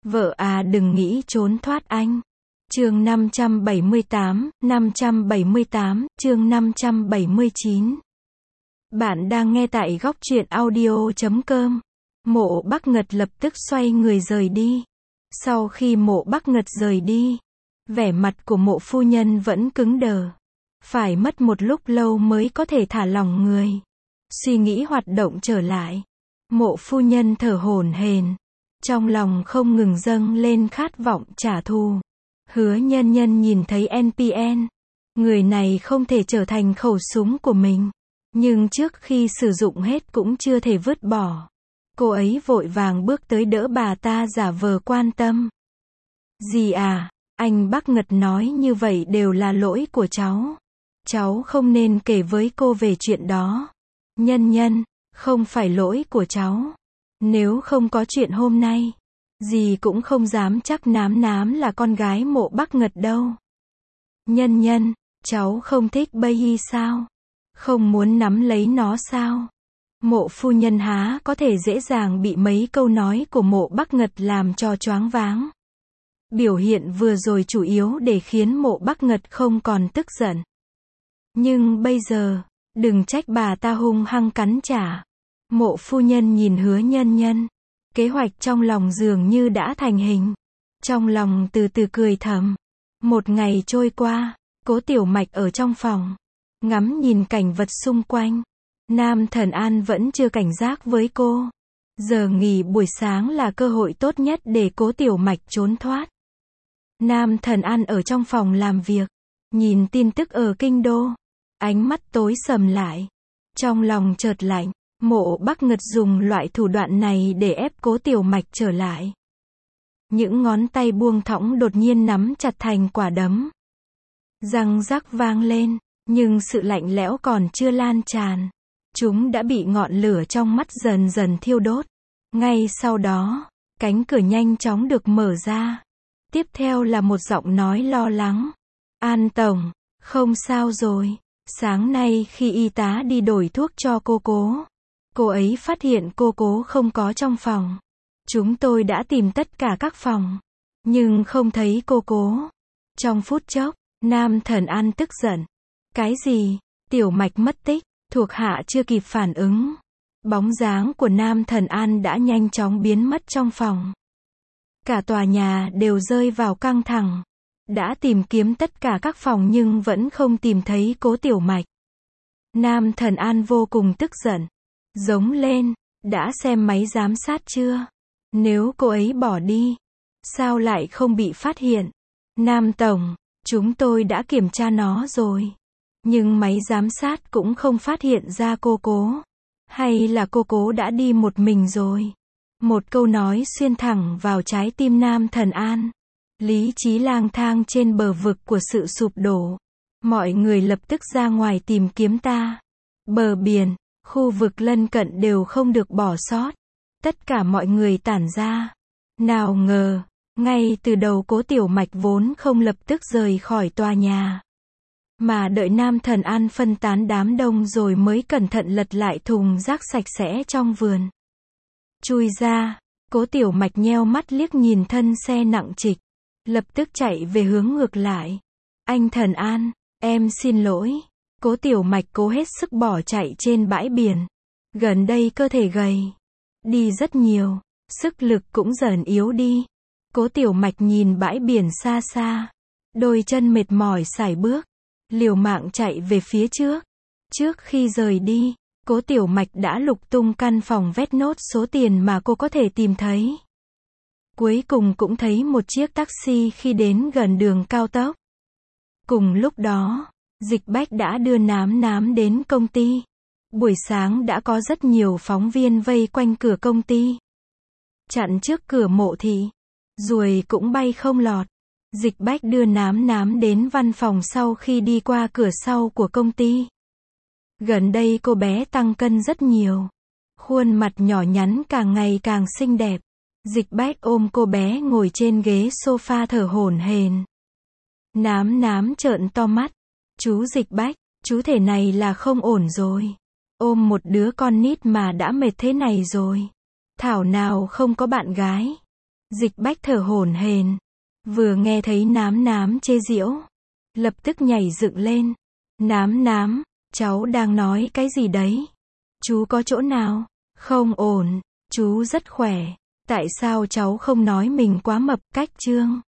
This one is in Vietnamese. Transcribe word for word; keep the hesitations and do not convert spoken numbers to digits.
Vợ à đừng nghĩ trốn thoát anh. Chương năm trăm bảy mươi tám, năm trăm bảy mươi tám, chương năm trăm bảy mươi chín. Bạn đang nghe tại góc truyện audio chấm com. Mộ Bắc Ngật lập tức xoay người rời đi. Sau khi Mộ Bắc Ngật rời đi, vẻ mặt của Mộ phu nhân vẫn cứng đờ. Phải mất một lúc lâu mới có thể thả lỏng người. Suy nghĩ hoạt động trở lại. Mộ phu nhân thở hổn hển, trong lòng không ngừng dâng lên khát vọng trả thù. Hứa Nhân Nhân nhìn thấy en pê en, người này không thể trở thành khẩu súng của mình, nhưng trước khi sử dụng hết cũng chưa thể vứt bỏ. Cô ấy vội vàng bước tới đỡ bà ta giả vờ quan tâm. Dì à, anh Bắc Ngật nói như vậy đều là lỗi của cháu. Cháu không nên kể với cô về chuyện đó. Nhân Nhân, không phải lỗi của cháu. Nếu không có chuyện hôm nay, dì cũng không dám chắc Nám Nám là con gái Mộ Bắc Ngật đâu. Nhân Nhân, cháu không thích Baby sao? Không muốn nắm lấy nó sao? Mộ phu nhân há có thể dễ dàng bị mấy câu nói của Mộ Bắc Ngật làm cho choáng váng. Biểu hiện vừa rồi chủ yếu để khiến Mộ Bắc Ngật không còn tức giận. Nhưng bây giờ, đừng trách bà ta hung hăng cắn trả. Mộ phu nhân nhìn Hứa Nhân Nhân, kế hoạch trong lòng dường như đã thành hình. Trong lòng từ từ cười thầm. Một ngày trôi qua, Cố Tiểu Mạch ở trong phòng, ngắm nhìn cảnh vật xung quanh. Nam Thần An vẫn chưa cảnh giác với cô. Giờ nghỉ buổi sáng là cơ hội tốt nhất để Cố Tiểu Mạch trốn thoát. Nam Thần An ở trong phòng làm việc, nhìn tin tức ở kinh đô, ánh mắt tối sầm lại. Trong lòng chợt lạnh, Mộ Bắc Ngật dùng loại thủ đoạn này để ép Cố Tiểu Mạch trở lại. Những ngón tay buông thõng đột nhiên nắm chặt thành quả đấm. Răng rắc vang lên, nhưng sự lạnh lẽo còn chưa lan tràn. Chúng đã bị ngọn lửa trong mắt dần dần thiêu đốt. Ngay sau đó, cánh cửa nhanh chóng được mở ra. Tiếp theo là một giọng nói lo lắng. An Tổng, không sao rồi. Sáng nay khi y tá đi đổi thuốc cho cô Cố, cô ấy phát hiện cô Cố không có trong phòng. Chúng tôi đã tìm tất cả các phòng, nhưng không thấy cô Cố. Trong phút chốc, Nam Thần An tức giận. Cái gì? Tiểu Mạch mất tích? Thuộc hạ chưa kịp phản ứng. Bóng dáng của Nam Thần An đã nhanh chóng biến mất trong phòng. Cả tòa nhà đều rơi vào căng thẳng. Đã tìm kiếm tất cả các phòng nhưng vẫn không tìm thấy Cố Tiểu Mạch. Nam Thần An vô cùng tức giận. Giống lên, đã xem máy giám sát chưa? Nếu cô ấy bỏ đi, sao lại không bị phát hiện? Nam Tổng, chúng tôi đã kiểm tra nó rồi. Nhưng máy giám sát cũng không phát hiện ra cô Cố. Hay là cô Cố đã đi một mình rồi? Một câu nói xuyên thẳng vào trái tim Nam Thần An. Lý trí lang thang trên bờ vực của sự sụp đổ. Mọi người lập tức ra ngoài tìm kiếm ta. Bờ biển, khu vực lân cận đều không được bỏ sót. Tất cả mọi người tản ra. Nào ngờ, ngay từ đầu Cố Tiểu Mạch vốn không lập tức rời khỏi tòa nhà, mà đợi Nam Thần An phân tán đám đông rồi mới cẩn thận lật lại thùng rác sạch sẽ trong vườn. Chui ra, Cố Tiểu Mạch nheo mắt liếc nhìn thân xe nặng trịch, lập tức chạy về hướng ngược lại. Anh Thần An, em xin lỗi. Cố Tiểu Mạch cố hết sức bỏ chạy trên bãi biển. Gần đây cơ thể gầy đi rất nhiều, sức lực cũng dần yếu đi. Cố Tiểu Mạch nhìn bãi biển xa xa, đôi chân mệt mỏi sải bước, liều mạng chạy về phía trước. Trước khi rời đi, Cố Tiểu Mạch đã lục tung căn phòng vét nốt số tiền mà cô có thể tìm thấy. Cuối cùng cũng thấy một chiếc taxi khi đến gần đường cao tốc. Cùng lúc đó, Dịch Bách đã đưa Nám Nám đến công ty. Buổi sáng đã có rất nhiều phóng viên vây quanh cửa công ty, chặn trước cửa Mộ thị. Ruồi cũng bay không lọt. Dịch Bách đưa Nám Nám đến văn phòng sau khi đi qua cửa sau của công ty. Gần đây cô bé tăng cân rất nhiều. Khuôn mặt nhỏ nhắn càng ngày càng xinh đẹp. Dịch Bách ôm cô bé ngồi trên ghế sofa thở hổn hển. Nám Nám trợn to mắt. Chú Dịch Bách, chú thể này là không ổn rồi. Ôm một đứa con nít mà đã mệt thế này rồi. Thảo nào không có bạn gái. Dịch Bách thở hổn hển, vừa nghe thấy Nám Nám chê giễu, lập tức nhảy dựng lên. Nám Nám, cháu đang nói cái gì đấy? Chú có chỗ nào không ổn? Chú rất khỏe. Tại sao cháu không nói mình quá mập, cách trương?